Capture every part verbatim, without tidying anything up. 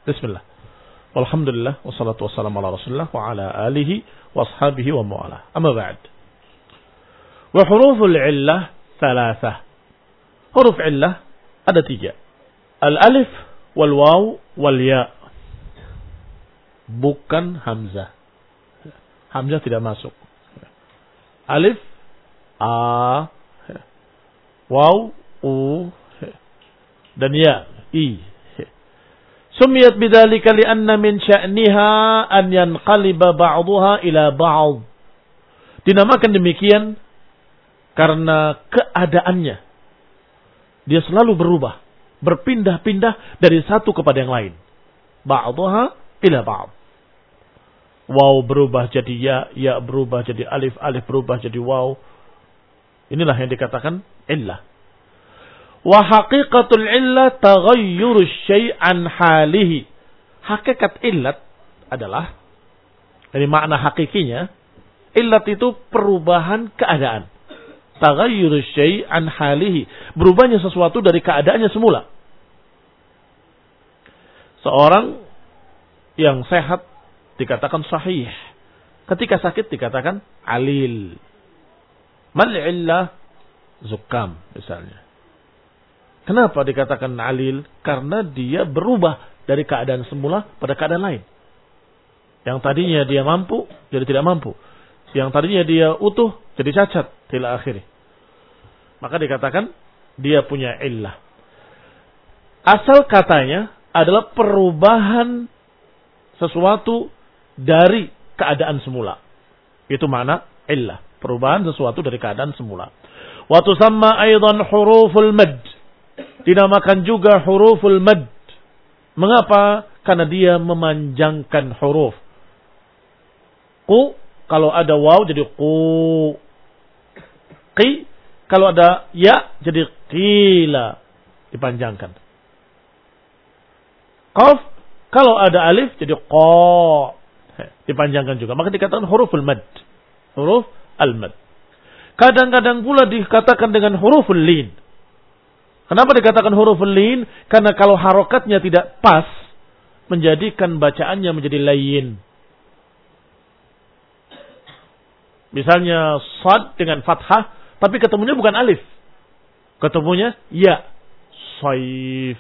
Bismillah. Walhamdulillah wassalatu wassalamu ala Rasulillah wa ala alihi wa ashabihi wa mu'ala. Amma ba'd. Wa huruful illah thalathah. Huruf illah ada tiga. Al-alif wal waw wal ya. Bukan hamzah. Hamzah tidak masuk. Alif, a, waw, u, dan ya, i. Sumiyat bidzalika li'anna min sya'niha an yanqaliba ba'daha ila ba'd. Dinamakan demikian karena keadaannya dia selalu berubah, berpindah-pindah dari satu kepada yang lain. Ba'daha ila ba'd. Waw berubah jadi ya, ya berubah jadi alif, alif berubah jadi waw. Inilah yang dikatakan illah. Wa haqiqatul illah taghayyuru syai' an halihi. Hakikat illat adalah, dari makna hakikinya, illat itu perubahan keadaan. Taghayyuru syai' an halihi. Berubahnya sesuatu dari keadaannya semula. Seorang yang sehat dikatakan sahih. Ketika sakit dikatakan alil. Mal illah? Zukam misalnya. Kenapa dikatakan alil? Karena dia berubah dari keadaan semula pada keadaan lain. Yang tadinya dia mampu, jadi tidak mampu. Yang tadinya dia utuh, jadi cacat. Ila akhirnya. Maka dikatakan dia punya illah. Asal katanya adalah perubahan sesuatu dari keadaan semula. Itu makna illah. Perubahan sesuatu dari keadaan semula. Wa tusamma aidan huruful mad. Dinamakan juga huruful mad. Mengapa? Karena dia memanjangkan huruf. Qu, kalau ada waw jadi qu. Qi, kalau ada ya jadi qila. Dipanjangkan. Qaf, kalau ada alif jadi qa. Dipanjangkan juga. Maka dikatakan huruful mad. Huruf al-mad. Kadang-kadang pula dikatakan dengan huruful lin. Kenapa dikatakan huruful lin? Karena kalau harokatnya tidak pas, menjadikan bacaannya menjadi layin. Misalnya sad dengan fathah, tapi ketemunya bukan alif. Ketemunya ya. Saif.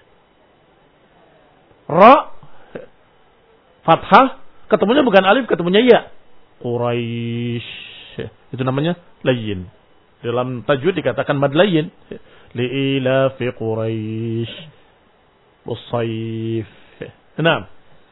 Ra. Fathah. Ketemunya bukan alif, ketemunya ya. Quraisy. Itu namanya layin. Dalam tajwid dikatakan mad layin. Li'ila fi Quraisy was-sayf. Naam.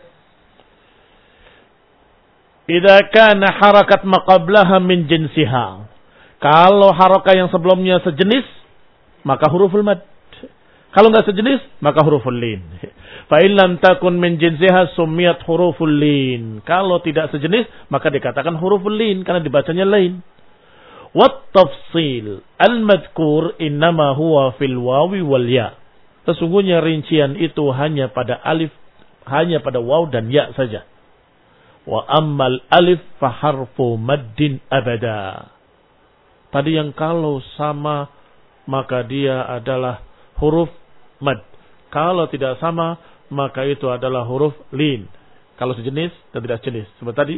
Idza kana harakat ma qablaha min jinsiha. Kalau harakat yang sebelumnya sejenis, maka huruful mad. Kalau enggak sejenis, maka huruful lin. Fa in lam takun min jinsiha summiyat huruful lin. Kalau tidak sejenis, maka dikatakan huruful lin karena dibacanya lain. Wat tafsil al-madhkur innama huwa fil wawi wal ya. Sesungguhnya rincian itu hanya pada alif, hanya pada waw dan ya saja. Wa ammal alif fa harfu maddin abada. Tadi yang kalau sama maka dia adalah huruf mad. Kalau tidak sama maka itu adalah huruf lin. Kalau sejenis dan tidak sejenis. Seperti tadi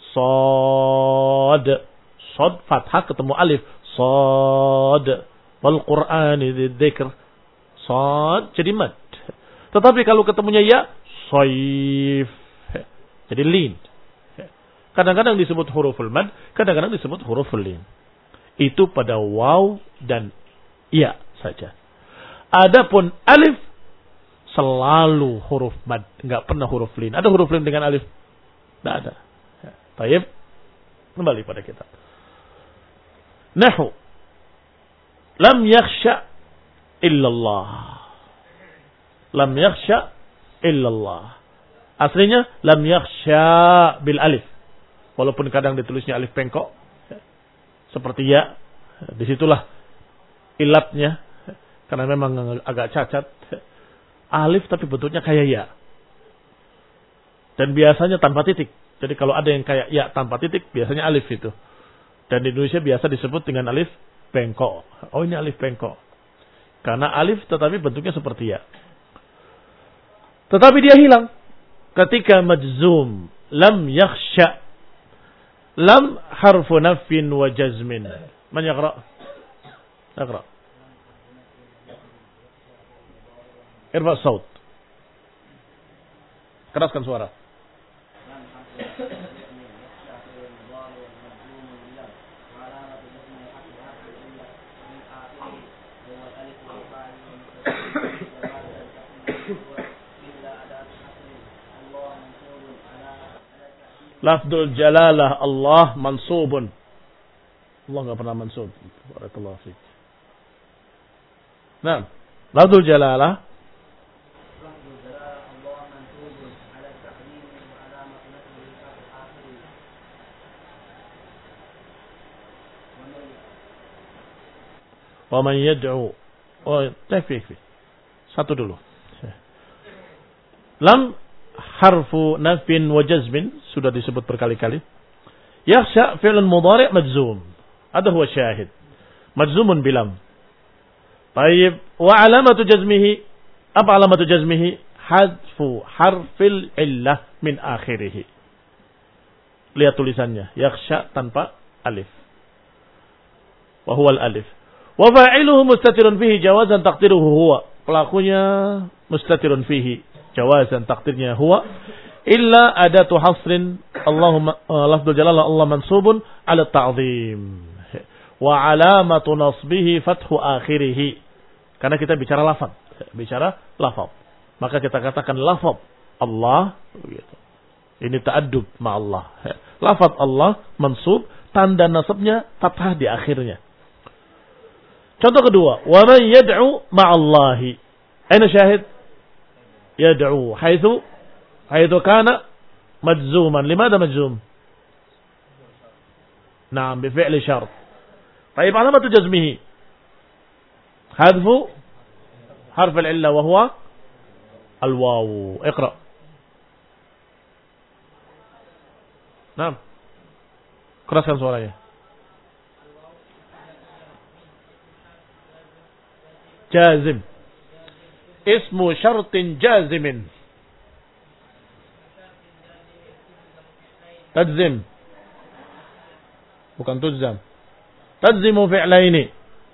sad. Sad fathah ketemu alif. Sad. Wal Qur'ani dzikr. Sad jadi mad. Tetapi kalau ketemunya ya, saif. Jadi lin. Kadang-kadang disebut huruful mad, kadang-kadang disebut huruful lin. Itu pada waw dan ya saja. Adapun alif selalu huruf mad, enggak pernah huruf lin. Ada huruf lin dengan alif? Enggak ada. Baik. Kembali pada kitab. Nahu. Lam yakhsha illallah. Lam yakhsha illallah. Aslinya lam yakhsha bil alif. Walaupun kadang ditulisnya alif bengkok. Seperti ya. Disitulah ilatnya. Karena memang agak cacat. Alif tapi bentuknya kayak ya. Dan biasanya tanpa titik. Jadi kalau ada yang kayak ya tanpa titik, biasanya alif itu. Dan di Indonesia biasa disebut dengan alif bengkok. Oh ini alif bengkok. Karena alif tetapi bentuknya seperti ya. Tetapi dia hilang ketika majzum. Lam yakhsha. Lam harfu nafin wa jazmin. Man yaqra? Yaqra. Irfa saut. Keraskan suara. Lafdul jalalah Allah mansubun. Allah enggak pernah mansub. Barakallahu fiik. Nah, lafdul jalalah lafdul jalalah Allah mansubun ala ta'lim wa alamat nasbihi al-akhir. Wa man yad'u. Oh, takfi. Satu dulu. Lam harfu nafin wa jazmin sudah disebut berkali-kali. Yakhsha fi'lun mudhari' majzum. Ada huwa syahid. Majzumun bilam. Baik, wa alamatu jazmihi, apa alamatu jazmihi? Hadfu harfil illah min akhirih. Lihat tulisannya, yakhsha tanpa alif. Wa huwa al-alif. Wa fa'iluhu mustatirun fihi jawazan taqdiruhu huwa. Pelakunya mustatirun fihi jawazan takdirnya huwa illa adatu hasrin Allahumma uh, lafdul jalalah Allah mansubun ala ta'zim wa alamatu nasbihi fathu akhirih. Karena kita bicara lafaz, bicara lafaz, maka kita katakan lafaz Allah begitu. Ini ta'addub ma Allah. Lafaz Allah mansub, tanda nasabnya fathah di akhirnya. Contoh kedua, wa man yad'u ma'allahi. Aina syahid? يدعو حيث حيث كان مجزوما. لماذا مجزوم؟ نعم بفعل شرط. طيب علامة جزمه حذف حرف العلة وهو الواو. اقرأ. نعم keraskan suaranya. جازم Ismu syartin jazimin. Tadzim. Bukan tuzam. Tadzimu fi'laini.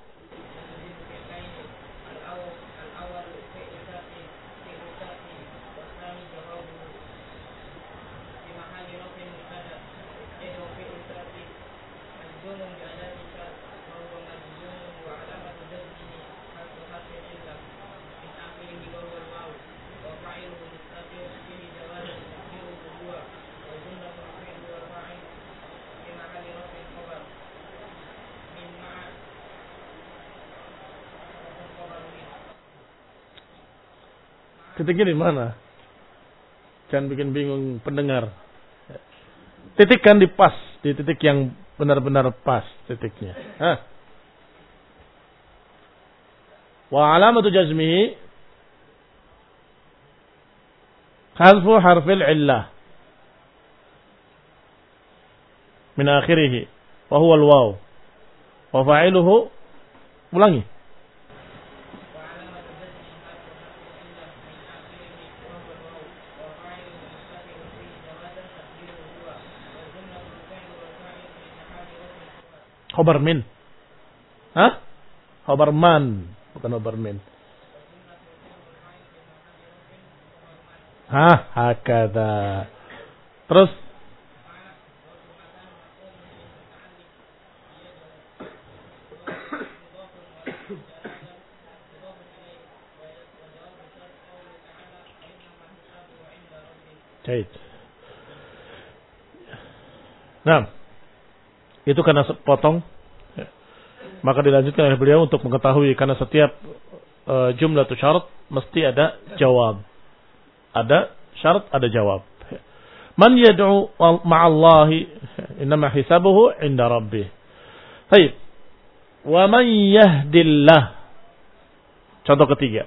Titiknya di mana? Jangan bikin bingung pendengar. Titikkan di pas, di titik yang benar-benar pas titiknya. Hah. Wa alamatu jazmihi hadfu harfil illah min akhirih wa huwa al-waw wa fa'iluhu ulangi. Khobar min. Hah? Khobar man. Bukan khobar min. Hah? Hakada. Terus. Baik. Nah. Itu karena potong, maka dilanjutkan oleh beliau untuk mengetahui karena setiap uh, jumlah tu syarat mesti ada jawab, ada syarat ada jawab. Man yad'u ma'allahi innama hisabuhu 'inda rabbih. Baik. Wa man yahdillah. Contoh ketiga.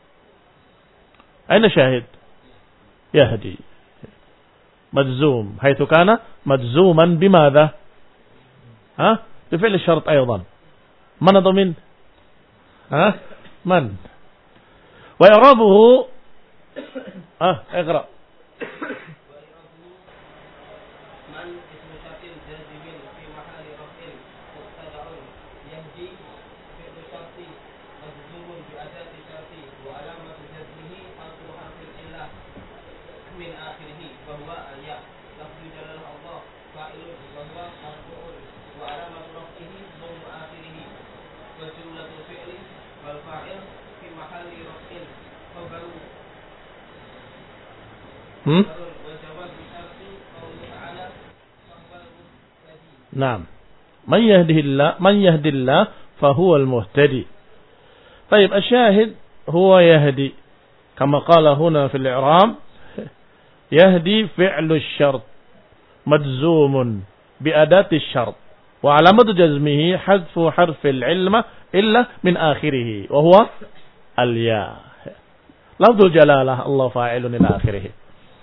Aina syahid? Yahdi. Majzum. Haitsu kana majzuman bimadha? ها بفعل الشرط أيضا من ضمن ها من وإعرابه Ah, iqra. Hmm? Naam. Man yahdihillah, man yahdillah fahuwa al-muhtadi. Baik, asyahid huwa yahdi. Kama qala huna fil i'rab, yahdi fi'lu asy-syart majzumun bi adati asy-syart wa alamatu jazmihi hadfu harfil ilma illa min akhirih wa huwa al-ya. Lafdzul jalalah Allah fa'ilun ila akhirih.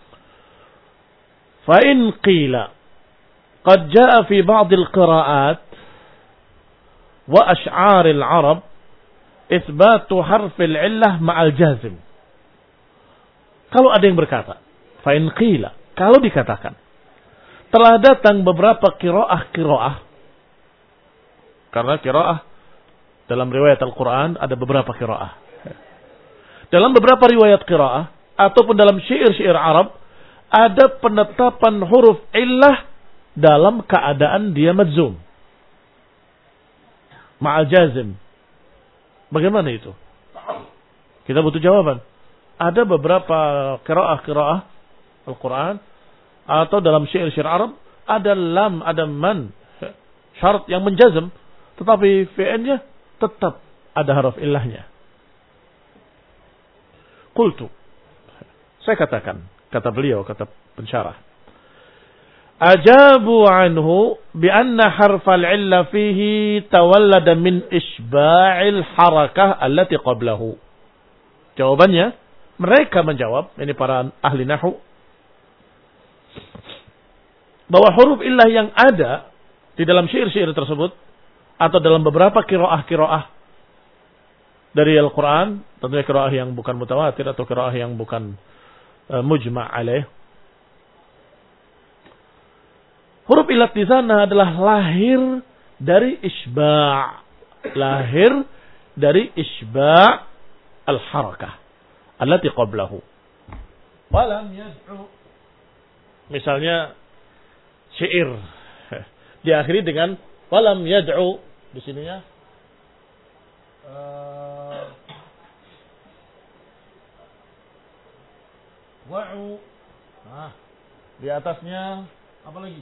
Fa in qila qad jaa fi ba'd al-qira'at wa ash'ar al-arab itsbatu harf al-illah ma'al jazm. Kalau ada yang berkata, fa in qila, kalau dikatakan telah datang beberapa qiraah-qiraah, karena qiraah dalam riwayat Al-Qur'an ada beberapa qiraah. Dalam beberapa riwayat qiraah ataupun dalam syair-syair Arab ada penetapan huruf illah dalam keadaan dia madzum. Ma'al jazim. Bagaimana itu? Kita butuh jawaban. Ada beberapa qiraah-qiraah Al-Quran atau dalam syair-syair Arab ada lam, ada man, syarat yang menjazm, tetapi fi'ilnya tetap ada huruf illahnya. Qultu, saya katakan, kata beliau, kata pensyarah, ajabu anhu bi anna harfal illa fihi tawallada min isba'il harakah allati qablahu. Jawabannya, mereka menjawab, ini para ahli nahwu, bahwa huruf illah yang ada di dalam syair-syair tersebut atau dalam beberapa qiraah-qiraah dari Al-Quran, tentunya qiraah yang bukan mutawatir atau qiraah yang bukan uh, mujma' alaih. Huruf illah di sana adalah lahir dari isba', lahir dari isba' al-harakah allati qablahu. Walam yad'u. Misalnya syair diakhiri dengan walam yad'u, di sininya uh, wa'u. Nah, di atasnya apa lagi?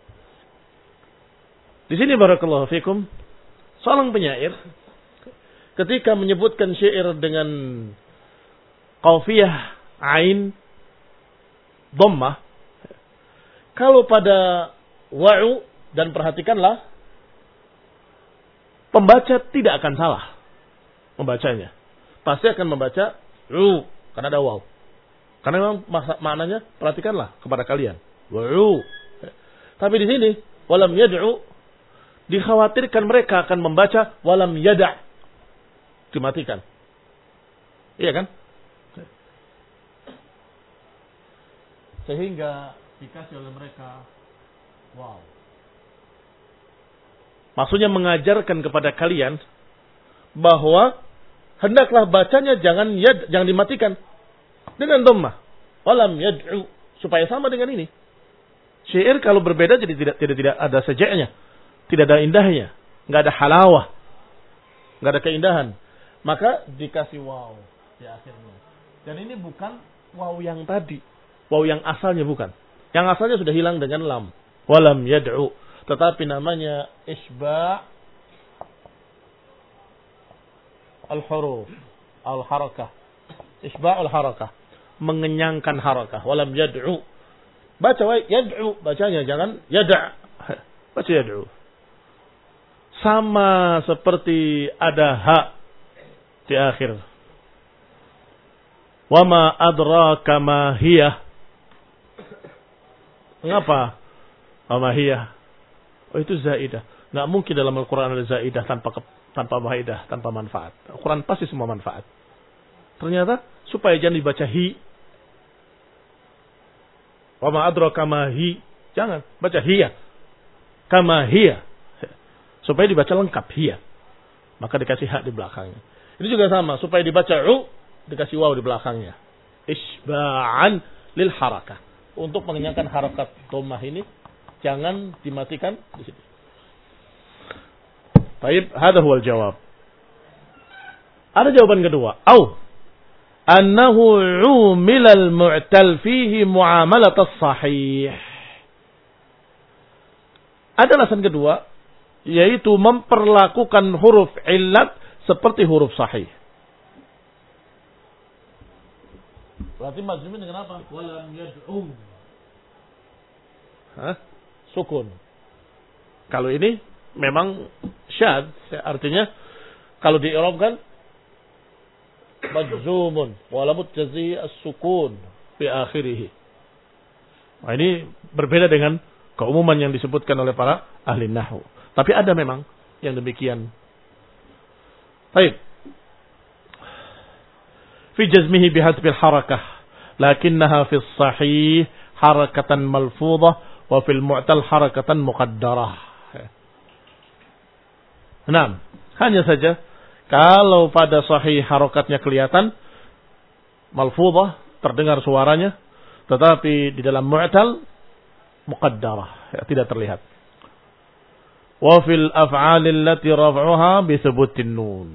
Di sini barakallahu fikum, seorang penyair ketika menyebutkan syair dengan qafiyah ain dhammah, kalau pada wa'u, dan perhatikanlah, pembaca tidak akan salah membacanya. Pasti akan membaca ru karena ada waw. Karena memang maknanya, perhatikanlah kepada kalian, wa'u. Tapi di sini walam yad'u, dikhawatirkan mereka akan membaca walam yada', dimatikan. Iya kan? Sehingga dikasih oleh mereka wow. Maksudnya mengajarkan kepada kalian bahwa hendaklah bacanya jangan yad, jangan dimatikan dengan dhammah. Walam yad'u, supaya sama dengan ini. Syair kalau berbeda jadi tidak tidak tidak ada sejaknya, tidak ada indahnya, enggak ada halawah, enggak ada keindahan. Maka dikasih wow di akhirnya. Dan ini bukan wow yang tadi, wow yang asalnya bukan. Yang asalnya sudah hilang dengan lam. Walam yad'u. Tetapi namanya isba' al-huruf. Al-harakah. Isba' al-harakah. Mengenyangkan harakah. Walam yad'u. Baca yad'u. Bacanya jangan yada'. Baca yad'u. Sama seperti ada ha di akhir. Wa ma adraka ma hiya. Mengapa? Amahiyah. Oh, itu zaidah. Nggak mungkin dalam Al-Quran ada zaidah tanpa tanpa faedah, tanpa manfaat. Al-Quran pasti semua manfaat. Ternyata supaya jangan dibaca hi, Wa ma adraka ma hi. Jangan baca hiya. Kama hiya. Supaya dibaca lengkap hiya. Maka dikasih hak di belakangnya. Ini juga sama, supaya dibaca u dikasih waw di belakangnya. Isba'an lil harakah. Untuk mengenyangkan harakat dhammah ini jangan dimatikan di sini. Baik, hadha huwal jawab. Ada jawaban kedua. Au annahu umila al-mu'tal fihi muamalat as-sahih. Ada alasan kedua, yaitu memperlakukan huruf illat seperti huruf sahih. Berarti majzumin dengan apa? Walam yad'u. Hah? Sukun. Kalau ini memang syad, artinya kalau di-i'rabkan majzumun walamut jazi as-sukun fi akhirih. Nah, ini berbeda dengan keumuman yang disebutkan oleh para ahli nahwu. Tapi ada memang yang demikian. Baik. Fi jazmihi bihadfil harakah, lakinnaha fi sahih harakatan malfudhah wa fil mu'tal harakatan muqaddarah. Nah, hanya saja kalau pada sahih harakatnya kelihatan malfudhah, terdengar suaranya, tetapi di dalam mu'tal muqaddarah, ya, tidak terlihat. Wa fil af'alil lati raf'uha bi thubutin nun.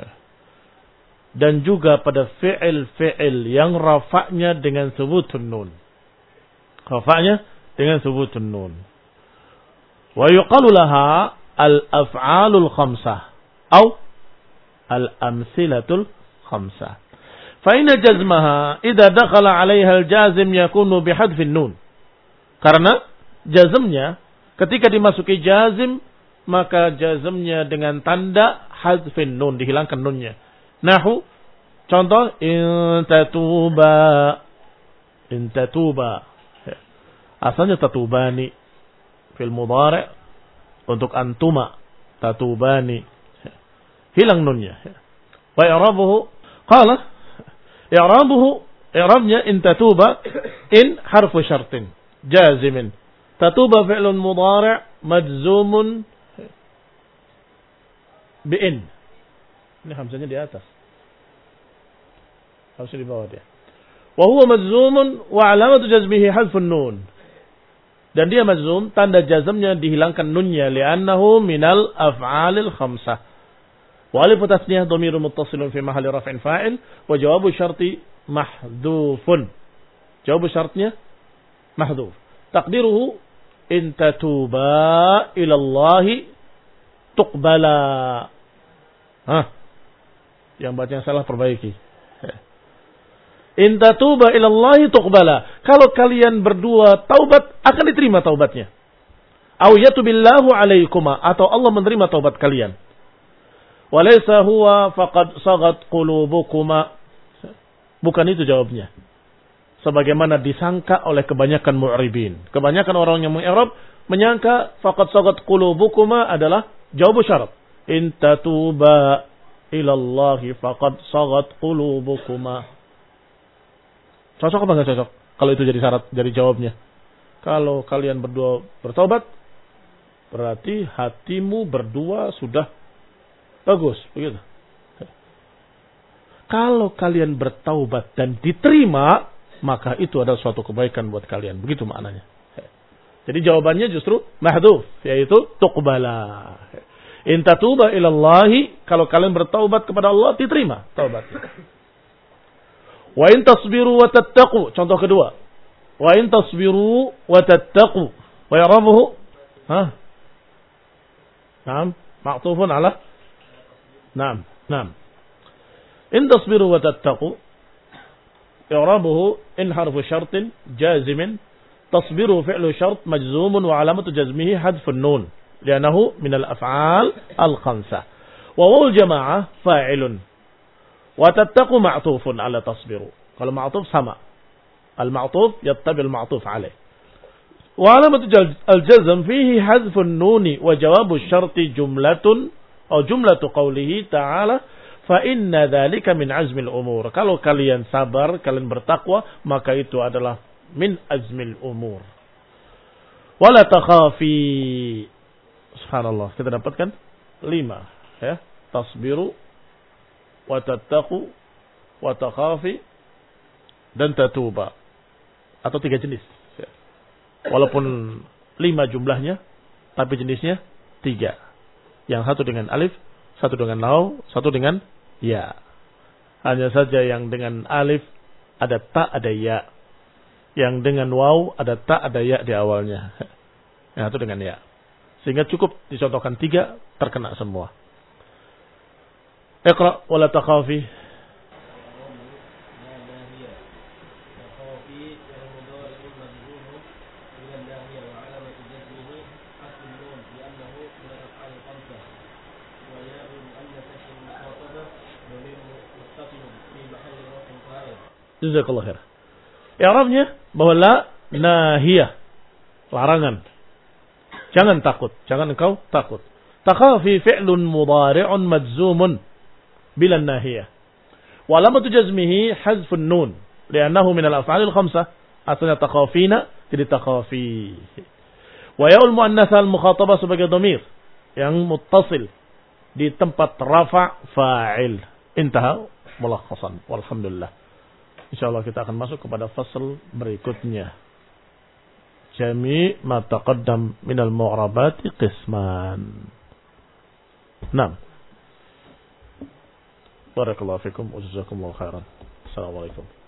Dan juga pada fi'il-fi'il yang rafa'nya dengan thubutun nun. Rafa'nya dengan thubutun nun. Wa yuqalu laha al-af'alul khamsah atau al-amsilatul khamsah. Fa inna jazmaha idza dakhala 'alaiha al-jazim yakunu bihadfin nun. Karena jazmnya ketika dimasuki jazim, maka jazmnya dengan tanda hadfin nun, dihilangkan nunnya. Nahu, contoh, in tatuba, in tatuba. Asalnya tatubani fil mudhari' untuk antuma, tatubani. Hilang nunnya. Wa i'rabuhu qala i'rabuhu i'rabnya in tatuba in harfu syartin jazimin. Tatuba fi'lun mudhari' majzumun bi'in. Ini hamzanya di atas. Harusnya di bawah dia. Wa huwa majzumun wa alamatu jazmihi hadfun nun. Dan dia majzum, tanda jazmnya dihilangkan nunnya li'annahu minal af'alil khamsah. Wa alif tasniyah dhamirun muttasilun fi mahalli raf'in fa'il wa jawabu syarti mahdhufun. Jawabu syaratnya mahdhuf. Taqdiruhu in tatuba ila Allah tuqbala. Hah. Yang bacanya salah perbaiki. In tatuba ila Allah tuqbala. Kalau kalian berdua taubat, akan diterima taubatnya. Au yatubillahu alaikuma, atau Allah menerima taubat kalian. Walaysa huwa faqad sagat qulubukuma. Bukan itu jawabnya. Sebagaimana disangka oleh kebanyakan mu'ribin. Kebanyakan orang yang mengi'rab menyangka faqad sagat qulubukuma adalah jawab syarat. In tatuba ila Allah faqad sagat qulubukuma. Cocok apa enggak cocok? Kalau itu jadi syarat, jadi jawabnya. Kalau kalian berdua bertobat, berarti hatimu berdua sudah bagus, begitu. Kalau kalian bertaubat dan diterima, maka itu adalah suatu kebaikan buat kalian. Begitu maknanya. Jadi jawabannya justru mahdhuf, yaitu tuqbala. In tatuba ilallahi, kalau kalian bertaubat kepada Allah, diterima taubatnya. Wa in tasbiru wa tattaqu, contoh kedua. Wa in tasbiru wa tattaqu. Wa yarabuhu, ha? Naam, ma'tufun ala Naam, naam. In tasbiru wa tattaqu, i'rabuhu in harfu syartin jazimin, tasbiru fi'lu syart majzumun wa alamatu jazmihi hadfun nun, li'annahu min al-af'al al-khamsah. Wa wawul jama'ah fa'ilun. Wa tattaqu ma'tufun ala tasbiru. Kalau ma'tuf sama. Al-ma'tuf yattabi al-ma'tuf alaih. Wa alamatu al-jazm fihi hadfun nuni wa jawabu syarti jumlatun atau jumlatu qawlihi ta'ala fa inna dzalika min azmil umur. Kalau kalian sabar, kalian bertakwa, maka itu adalah min azmil umur. Wala takhafi. Subhanallah, kita dapatkan lima, ya. Tasbiru wa tattaqu wa takhafi dan tatuba. Atau tiga jenis. Walaupun lima jumlahnya, tapi jenisnya tiga. Yang satu dengan alif, satu dengan lau, satu dengan ya. Hanya saja yang dengan alif ada ta, ada ya. Yang dengan waw ada ta, ada ya di awalnya. Yang satu dengan ya. Sehingga cukup dicontohkan tiga, terkena semua. Iqra wala takhafi. Jazakallah khair. I'rabnya bahwa la nahiyah, larangan. Jangan takut, jangan engkau takut. Takhafi fi'lun mudhari'un majzumun bila nahiyah. Wa alamatu jazmihi hazfun nun, li'annahu min al-af'alil khamsah. Asalnya takhafina jadi takhafi. Wa ya'ul muannatsa al-mukhatabah sebagai dhamir yang muttasil di tempat rafa' fa'il. Intaha mulakhasan. Walhamdulillah. Insyaallah kita akan masuk kepada fasal berikutnya. Jami' ma taqaddam minal mu'rabati qisman. Naam. Barakallahu fikum wa jazakumullahu khairan. Assalamualaikum.